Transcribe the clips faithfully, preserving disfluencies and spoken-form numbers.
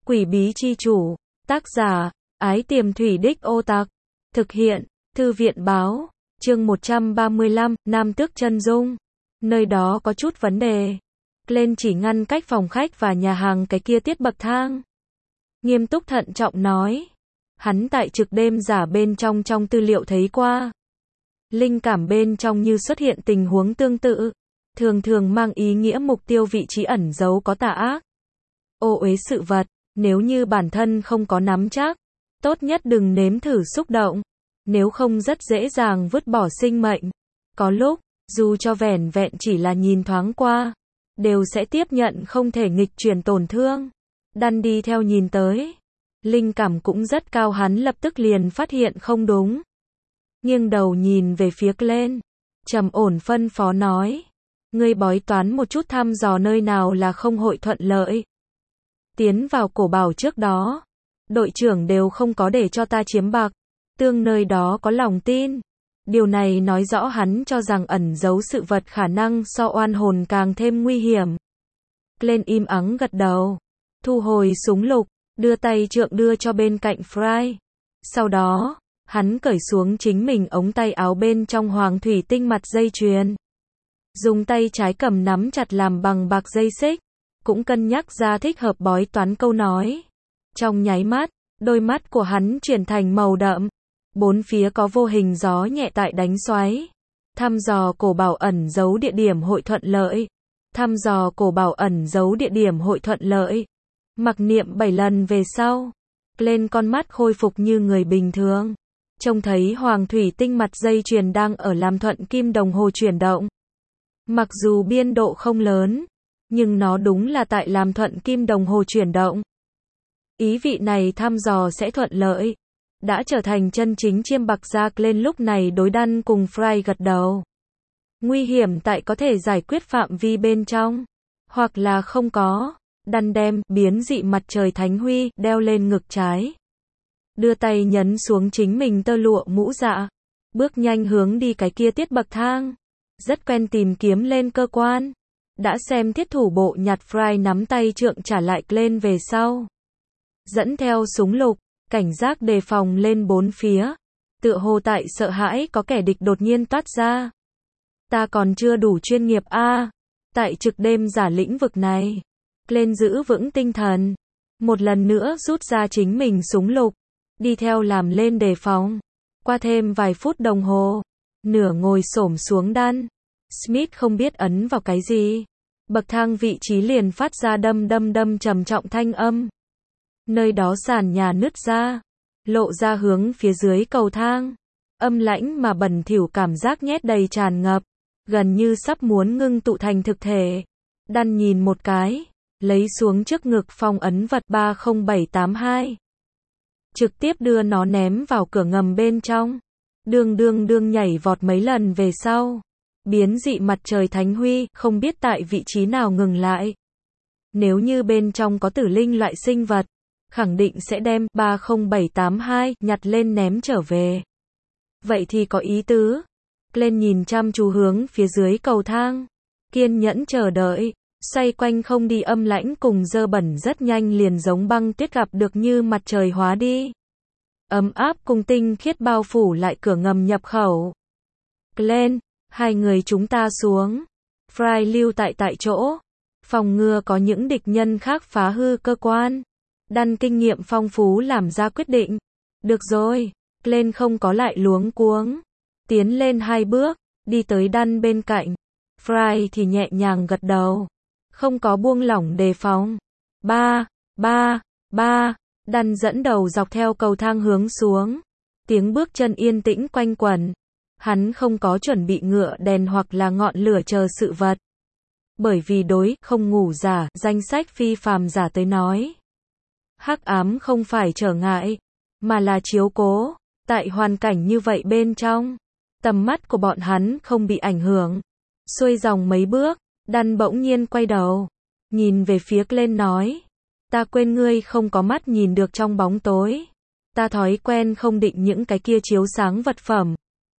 Quỷ bí chi chủ, tác giả, Ái Tiềm Thủy Đích Ô Tặc, thực hiện, Thư viện báo, chương một trăm ba mươi lăm, Nam Tước Chân Dung. Nơi đó có chút vấn đề. Glenn chỉ ngăn cách phòng khách và nhà hàng cái kia tiết bậc thang. Nghiêm túc thận trọng nói. Hắn tại trực đêm giả bên trong trong tư liệu thấy qua. Linh cảm bên trong như xuất hiện tình huống tương tự. Thường thường mang ý nghĩa mục tiêu vị trí ẩn giấu có tà ác. Ô uế sự vật, nếu như bản thân không có nắm chắc, tốt nhất đừng nếm thử xúc động. Nếu không rất dễ dàng vứt bỏ sinh mệnh. Có lúc, dù cho vẻn vẹn chỉ là nhìn thoáng qua, đều sẽ tiếp nhận không thể nghịch chuyển tổn thương. Đan đi theo nhìn tới. Linh cảm cũng rất cao, hắn lập tức liền phát hiện không đúng. Nghiêng đầu nhìn về phía Glenn. Trầm ổn phân phó nói. Ngươi bói toán một chút thăm dò nơi nào là không hội thuận lợi. Tiến vào cổ bảo trước đó. Đội trưởng đều không có để cho ta chiếm bạc. Tương nơi đó có lòng tin. Điều này nói rõ hắn cho rằng ẩn giấu sự vật khả năng so oan hồn càng thêm nguy hiểm. Glenn im ắng gật đầu. Thu hồi súng lục, đưa tay trượng đưa cho bên cạnh Fry. Sau đó, hắn cởi xuống chính mình ống tay áo bên trong hoàng thủy tinh mặt dây chuyền. Dùng tay trái cầm nắm chặt làm bằng bạc dây xích. Cũng cân nhắc ra thích hợp bói toán câu nói. Trong nháy mắt, đôi mắt của hắn chuyển thành màu đậm. Bốn phía có vô hình gió nhẹ tại đánh xoáy. Thăm dò cổ bảo ẩn giấu địa điểm hội thuận lợi. Thăm dò cổ bảo ẩn giấu địa điểm hội thuận lợi. Mặc niệm bảy lần về sau. Lên con mắt khôi phục như người bình thường. Trông thấy hoàng thủy tinh mặt dây chuyền đang ở làm thuận kim đồng hồ chuyển động. Mặc dù biên độ không lớn, nhưng nó đúng là tại làm thuận kim đồng hồ chuyển động. Ý vị này thăm dò sẽ thuận lợi. Đã trở thành chân chính chiêm bạc gia. Lên lúc này đối Đan cùng Fry gật đầu. Nguy hiểm tại có thể giải quyết phạm vi bên trong. Hoặc là không có. Đan đem biến dị mặt trời thánh huy đeo lên ngực trái. Đưa tay nhấn xuống chính mình tơ lụa mũ dạ. Bước nhanh hướng đi cái kia tiết bậc thang. Rất quen tìm kiếm lên cơ quan. Đã xem thiết thủ bộ nhặt Fry nắm tay trượng trả lại lên về sau. Dẫn theo súng lục. Cảnh giác đề phòng lên bốn phía. Tựa hồ tại sợ hãi có kẻ địch đột nhiên toát ra. Ta còn chưa đủ chuyên nghiệp a à, tại trực đêm giả lĩnh vực này. Lên giữ vững tinh thần. Một lần nữa rút ra chính mình súng lục. Đi theo làm lên đề phòng. Qua thêm vài phút đồng hồ. Nửa ngồi xổm xuống Đan. Smith không biết ấn vào cái gì. Bậc thang vị trí liền phát ra đâm đâm đâm trầm trọng thanh âm. Nơi đó sàn nhà nứt ra, lộ ra hướng phía dưới cầu thang. Âm lãnh mà bẩn thỉu cảm giác nhét đầy tràn ngập, gần như sắp muốn ngưng tụ thành thực thể. Đan nhìn một cái, lấy xuống trước ngực phong ấn vật ba không bảy tám hai. Trực tiếp đưa nó ném vào cửa ngầm bên trong. Đương đương đương nhảy vọt mấy lần về sau. Biến dị mặt trời thánh huy, không biết tại vị trí nào ngừng lại. Nếu như bên trong có tử linh loại sinh vật, khẳng định sẽ đem ba không bảy tám hai nhặt lên ném trở về. Vậy thì có ý tứ. Lên nhìn chăm chú hướng phía dưới cầu thang. Kiên nhẫn chờ đợi. Xoay quanh không đi âm lãnh cùng dơ bẩn rất nhanh liền giống băng tuyết gặp được như mặt trời hóa đi. Ấm áp cùng tinh khiết bao phủ lại cửa ngầm nhập khẩu. Glenn, hai người chúng ta xuống. Fry lưu tại tại chỗ. Phòng ngừa có những địch nhân khác phá hư cơ quan. Đan kinh nghiệm phong phú làm ra quyết định. Được rồi, Glenn không có lại luống cuống. Tiến lên hai bước, đi tới Đan bên cạnh. Fry thì nhẹ nhàng gật đầu. Không có buông lỏng đề phòng. Ba, ba, ba, Đan dẫn đầu dọc theo cầu thang hướng xuống. Tiếng bước chân yên tĩnh quanh quẩn. Hắn không có chuẩn bị ngựa đèn hoặc là ngọn lửa chờ sự vật. Bởi vì đối không ngủ giả, danh sách phi phàm giả tới nói. Hắc ám không phải trở ngại, mà là chiếu cố. Tại hoàn cảnh như vậy bên trong, tầm mắt của bọn hắn không bị ảnh hưởng. Xuôi dòng mấy bước, Đan bỗng nhiên quay đầu, nhìn về phía Glenn nói. Ta quên ngươi không có mắt nhìn được trong bóng tối. Ta thói quen không định những cái kia chiếu sáng vật phẩm.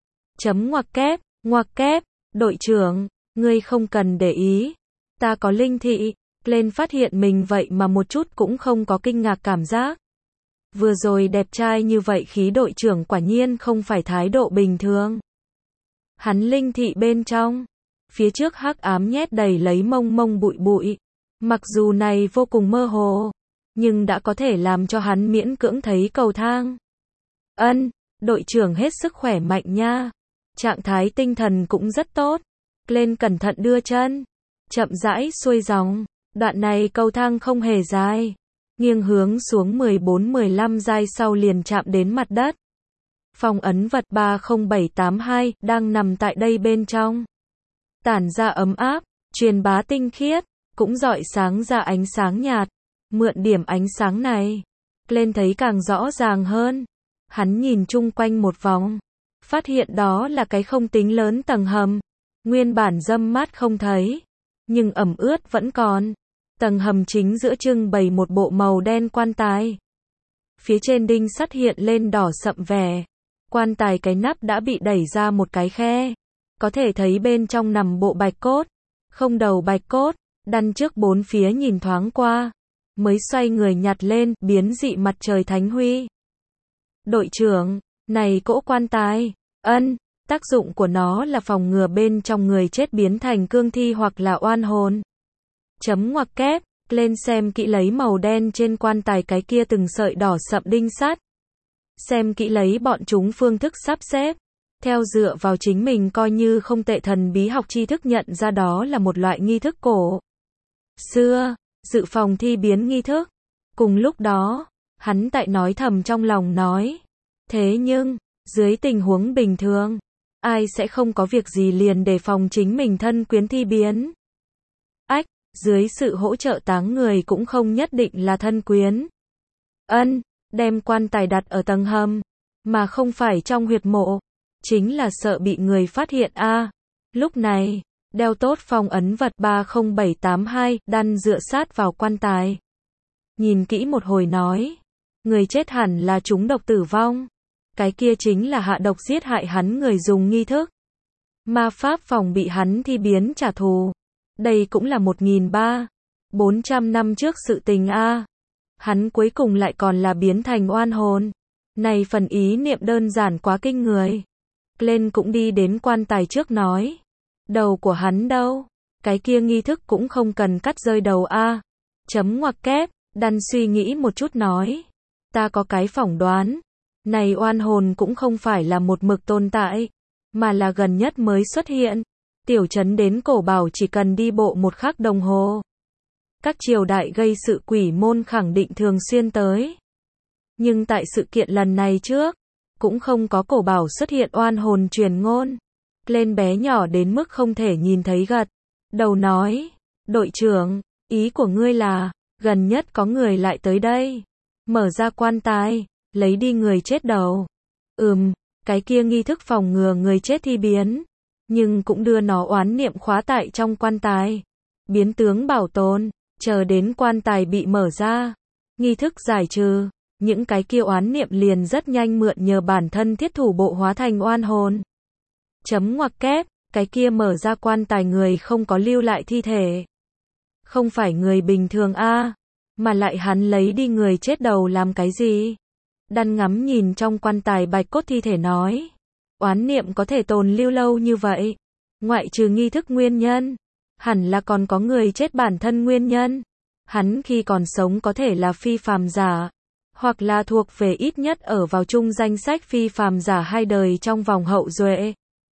Chấm ngoặc kép, ngoặc kép, đội trưởng, ngươi không cần để ý. Ta có linh thị. Glenn phát hiện mình vậy mà một chút cũng không có kinh ngạc cảm giác. Vừa rồi đẹp trai như vậy khí đội trưởng quả nhiên không phải thái độ bình thường. Hắn linh thị bên trong. Phía trước hắc ám nhét đầy lấy mông mông bụi bụi. Mặc dù này vô cùng mơ hồ, nhưng đã có thể làm cho hắn miễn cưỡng thấy cầu thang. Ân, đội trưởng hết sức khỏe mạnh nha. Trạng thái tinh thần cũng rất tốt. Glenn cẩn thận đưa chân. Chậm rãi xuôi dòng. Đoạn này cầu thang không hề dài. Nghiêng hướng xuống mười bốn mười lăm giai sau liền chạm đến mặt đất. Phòng ấn vật ba không bảy tám hai đang nằm tại đây bên trong. Tản ra ấm áp, truyền bá tinh khiết, cũng rọi sáng ra ánh sáng nhạt. Mượn điểm ánh sáng này, Glenn thấy càng rõ ràng hơn. Hắn nhìn chung quanh một vòng, phát hiện đó là cái không tính lớn tầng hầm. Nguyên bản râm mát không thấy, nhưng ẩm ướt vẫn còn. Tầng hầm chính giữa trưng bày một bộ màu đen quan tài. Phía trên đinh sắt hiện lên đỏ sậm vẻ. Quan tài cái nắp đã bị đẩy ra một cái khe. Có thể thấy bên trong nằm bộ bạch cốt. Không đầu bạch cốt, đăn trước bốn phía nhìn thoáng qua. Mới xoay người nhặt lên, biến dị mặt trời thánh huy. Đội trưởng, này cỗ quan tài. Ân, tác dụng của nó là phòng ngừa bên trong người chết biến thành cương thi hoặc là oan hồn. Chấm ngoặc kép, lên xem kỹ lấy màu đen trên quan tài cái kia từng sợi đỏ sậm đinh sắt. Xem kỹ lấy bọn chúng phương thức sắp xếp. Theo dựa vào chính mình coi như không tệ thần bí học tri thức nhận ra đó là một loại nghi thức cổ xưa, dự phòng thi biến nghi thức. Cùng lúc đó, hắn tại nói thầm trong lòng nói. Thế nhưng, dưới tình huống bình thường, ai sẽ không có việc gì liền để phòng chính mình thân quyến thi biến. Ách, dưới sự hỗ trợ táng người cũng không nhất định là thân quyến. Ân, đem quan tài đặt ở tầng hầm, mà không phải trong huyệt mộ. Chính là sợ bị người phát hiện a. À, lúc này, đeo tốt phong ấn vật ba không bảy tám hai, đăn dựa sát vào quan tài. Nhìn kỹ một hồi nói, người chết hẳn là trúng độc tử vong. Cái kia chính là hạ độc giết hại hắn người dùng nghi thức. Ma pháp phòng bị hắn thi biến trả thù. Đây cũng là một nghìn ba trăm bốn trăm năm trước sự tình a. À, hắn cuối cùng lại còn là biến thành oan hồn. Này phần ý niệm đơn giản quá kinh người. Glenn cũng đi đến quan tài trước nói. Đầu của hắn đâu? Cái kia nghi thức cũng không cần cắt rơi đầu a. À, chấm ngoặc kép, đăn suy nghĩ một chút nói. Ta có cái phỏng đoán. Này oan hồn cũng không phải là một mực tồn tại, mà là gần nhất mới xuất hiện. Tiểu trấn đến cổ bảo chỉ cần đi bộ một khắc đồng hồ. Các triều đại gây sự quỷ môn khẳng định thường xuyên tới. Nhưng tại sự kiện lần này trước, cũng không có cổ bảo xuất hiện oan hồn truyền ngôn. Lên bé nhỏ đến mức không thể nhìn thấy gật. Đầu nói, đội trưởng, ý của ngươi là, gần nhất có người lại tới đây. Mở ra quan tài, lấy đi người chết đầu. Ừm, cái kia nghi thức phòng ngừa người chết thi biến. Nhưng cũng đưa nó oán niệm khóa tại trong quan tài. Biến tướng bảo tồn, chờ đến quan tài bị mở ra. Nghi thức giải trừ. Những cái kia oán niệm liền rất nhanh mượn nhờ bản thân thiết thủ bộ hóa thành oan hồn. Chấm ngoặc kép, cái kia mở ra quan tài người không có lưu lại thi thể. Không phải người bình thường a, à, mà lại hắn lấy đi người chết đầu làm cái gì? Đăn ngắm nhìn trong quan tài bạch cốt thi thể nói. Oán niệm có thể tồn lưu lâu như vậy. Ngoại trừ nghi thức nguyên nhân. Hẳn là còn có người chết bản thân nguyên nhân. Hắn khi còn sống có thể là phi phàm giả. Hoặc là thuộc về ít nhất ở vào chung danh sách phi phàm giả hai đời trong vòng hậu duệ.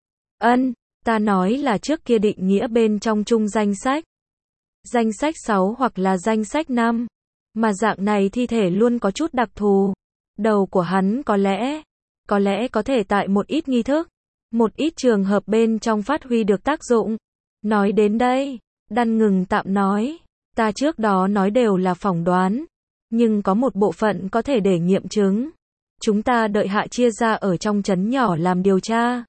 Ân, ta nói là trước kia định nghĩa bên trong chung danh sách. Danh sách sáu hoặc là danh sách năm. Mà dạng này thi thể luôn có chút đặc thù. Đầu của hắn có lẽ, có lẽ có thể tại một ít nghi thức, một ít trường hợp bên trong phát huy được tác dụng. Nói đến đây, đăn ngừng tạm nói, ta trước đó nói đều là phỏng đoán, nhưng có một bộ phận có thể để nghiệm chứng. Chúng ta đợi hạ chia ra ở trong trấn nhỏ làm điều tra.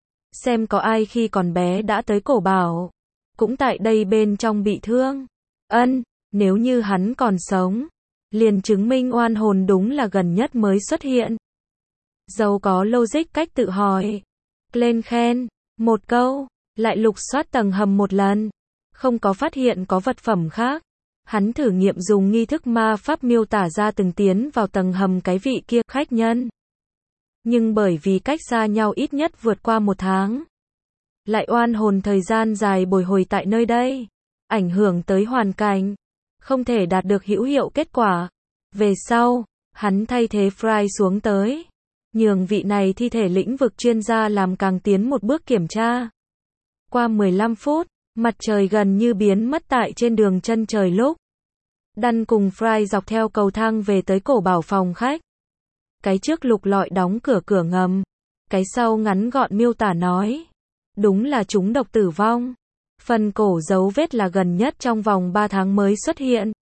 Xem có ai khi còn bé đã tới cổ bảo, cũng tại đây bên trong bị thương. Ân, nếu như hắn còn sống, liền chứng minh oan hồn đúng là gần nhất mới xuất hiện. Dẫu có logic cách tự hỏi. Lên khen, một câu, lại lục soát tầng hầm một lần. Không có phát hiện có vật phẩm khác. Hắn thử nghiệm dùng nghi thức ma pháp miêu tả ra từng tiến vào tầng hầm cái vị kia khách nhân. Nhưng bởi vì cách xa nhau ít nhất vượt qua một tháng, lại oan hồn thời gian dài bồi hồi tại nơi đây, ảnh hưởng tới hoàn cảnh, không thể đạt được hữu hiệu kết quả. Về sau, hắn thay thế Fry xuống tới, nhường vị này thi thể lĩnh vực chuyên gia làm càng tiến một bước kiểm tra. Qua mười lăm phút, mặt trời gần như biến mất tại trên đường chân trời lúc Đan cùng Fry dọc theo cầu thang về tới cổ bảo phòng khách. Cái trước lục lọi đóng cửa cửa ngầm, cái sau ngắn gọn miêu tả nói. Đúng là chúng độc tử vong. Phần cổ dấu vết là gần nhất trong vòng ba tháng mới xuất hiện.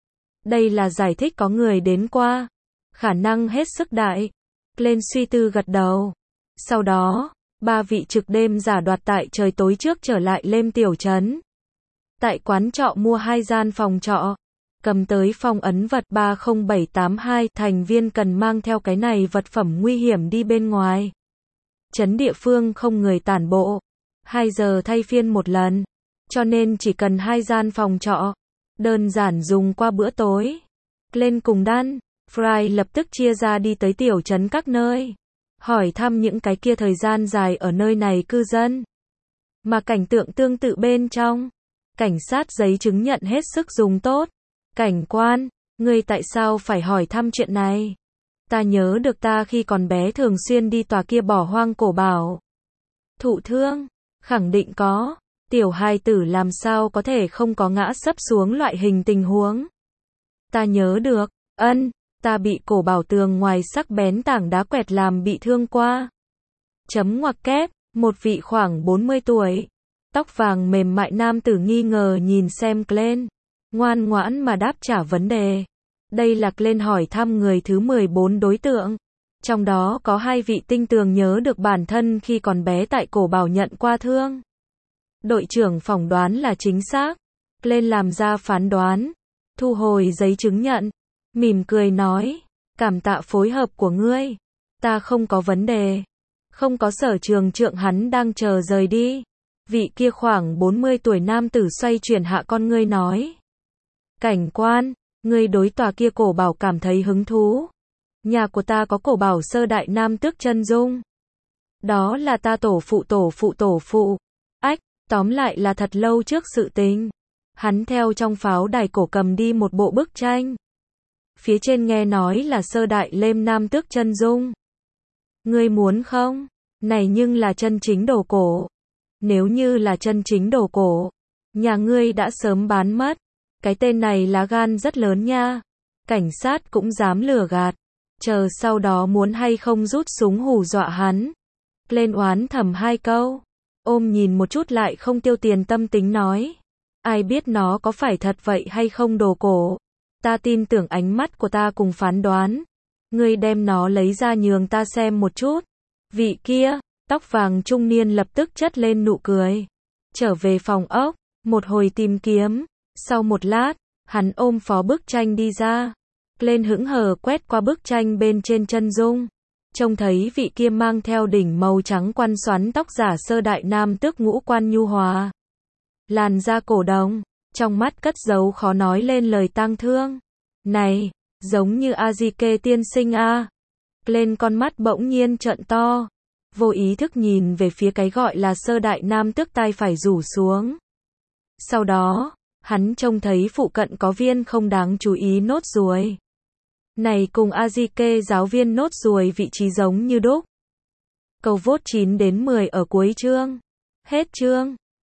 Đây là giải thích có người đến qua. Khả năng hết sức đại. Lên suy tư gật đầu. Sau đó, ba vị trực đêm giả đoạt tại trời tối trước trở lại Lêm Tiểu Trấn. Tại quán trọ mua hai gian phòng trọ. Cầm tới phong ấn vật ba không bảy tám hai, thành viên cần mang theo cái này vật phẩm nguy hiểm đi bên ngoài. Trấn địa phương không người tản bộ. hai giờ thay phiên một lần. Cho nên chỉ cần hai gian phòng trọ. Đơn giản dùng qua bữa tối. Lên cùng Đan, Fry lập tức chia ra đi tới tiểu trấn các nơi. Hỏi thăm những cái kia thời gian dài ở nơi này cư dân. Mà cảnh tượng tương tự bên trong. Cảnh sát giấy chứng nhận hết sức dùng tốt. Cảnh quan, ngươi tại sao phải hỏi thăm chuyện này? Ta nhớ được ta khi còn bé thường xuyên đi tòa kia bỏ hoang cổ bảo. Thụ thương, khẳng định có. Tiểu hài tử làm sao có thể không có ngã sấp xuống loại hình tình huống. Ta nhớ được, ân, ta bị cổ bảo tường ngoài sắc bén tảng đá quẹt làm bị thương qua. Chấm ngoặc kép, một vị khoảng bốn mươi tuổi. Tóc vàng mềm mại nam tử nghi ngờ nhìn xem Glenn. Ngoan ngoãn mà đáp trả vấn đề. Đây là Glenn hỏi thăm người thứ mười bốn đối tượng. Trong đó có hai vị tinh tường nhớ được bản thân khi còn bé tại cổ bảo nhận qua thương. Đội trưởng phỏng đoán là chính xác. Glenn làm ra phán đoán. Thu hồi giấy chứng nhận. Mỉm cười nói. Cảm tạ phối hợp của ngươi. Ta không có vấn đề. Không có sở trường trượng hắn đang chờ rời đi. Vị kia khoảng bốn mươi tuổi nam tử xoay chuyển hạ con ngươi nói. Cảnh quan, ngươi đối tòa kia cổ bảo cảm thấy hứng thú. Nhà của ta có cổ bảo sơ đại nam tước chân dung. Đó là ta tổ phụ tổ phụ tổ phụ. Ách, tóm lại là thật lâu trước sự tình. Hắn theo trong pháo đài cổ cầm đi một bộ bức tranh. Phía trên nghe nói là sơ đại Lêm nam tước chân dung. Ngươi muốn không? Này nhưng là chân chính đồ cổ. Nếu như là chân chính đồ cổ, nhà ngươi đã sớm bán mất. Cái tên này lá gan rất lớn nha. Cảnh sát cũng dám lừa gạt. Chờ sau đó muốn hay không rút súng hù dọa hắn. Lên oán thầm hai câu. Ôm nhìn một chút lại không tiêu tiền tâm tính nói. Ai biết nó có phải thật vậy hay không đồ cổ. Ta tin tưởng ánh mắt của ta cùng phán đoán. Ngươi đem nó lấy ra nhường ta xem một chút. Vị kia, tóc vàng trung niên lập tức chất lên nụ cười. Trở về phòng ốc, một hồi tìm kiếm. Sau một lát, hắn ôm phó bức tranh đi ra. Lên hững hờ quét qua bức tranh bên trên chân dung. Trông thấy vị kia mang theo đỉnh màu trắng quăn xoắn tóc giả sơ đại nam tước ngũ quan nhu hòa. Làn da cổ đồng, trong mắt cất giấu khó nói lên lời tang thương. Này, giống như Azike tiên sinh a. Lên con mắt bỗng nhiên trợn to. Vô ý thức nhìn về phía cái gọi là sơ đại nam tước tai phải rủ xuống. Sau đó, hắn trông thấy phụ cận có viên không đáng chú ý nốt ruồi. Này cùng Azike giáo viên nốt ruồi vị trí giống như đúc. Câu vote chín đến mười ở cuối chương. Hết chương.